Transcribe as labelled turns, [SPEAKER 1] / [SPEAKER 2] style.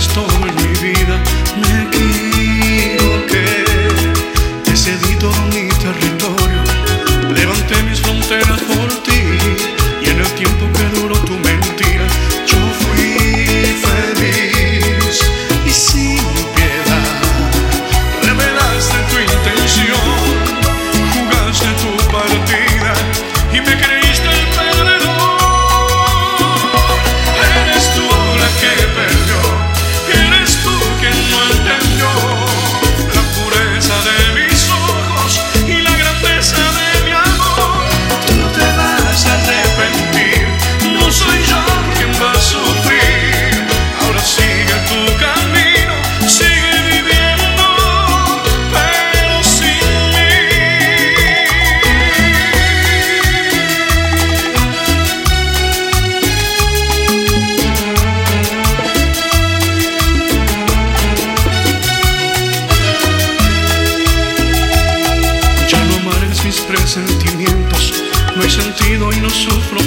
[SPEAKER 1] eres todo en mi vida. Me equivoqué, te cedí todo mi territorio, levanté mis fronteras por ti, y en el tiempo que duró tu mentira yo fui feliz y sin piedad. Revelaste tu intención, jugaste tu partida y me creíste el perdedor. Eres tú la que perdió, eres tú quien no entendió la pureza de mis ojos y la grandeza de mi amor. Tú te vas a arrepentir, no soy yo quien va a sufrir. Ahora sigue tu camino, sigue viviendo, pero sin mí. Ya no amargues mis presentimientos, no hay sentido y no sufro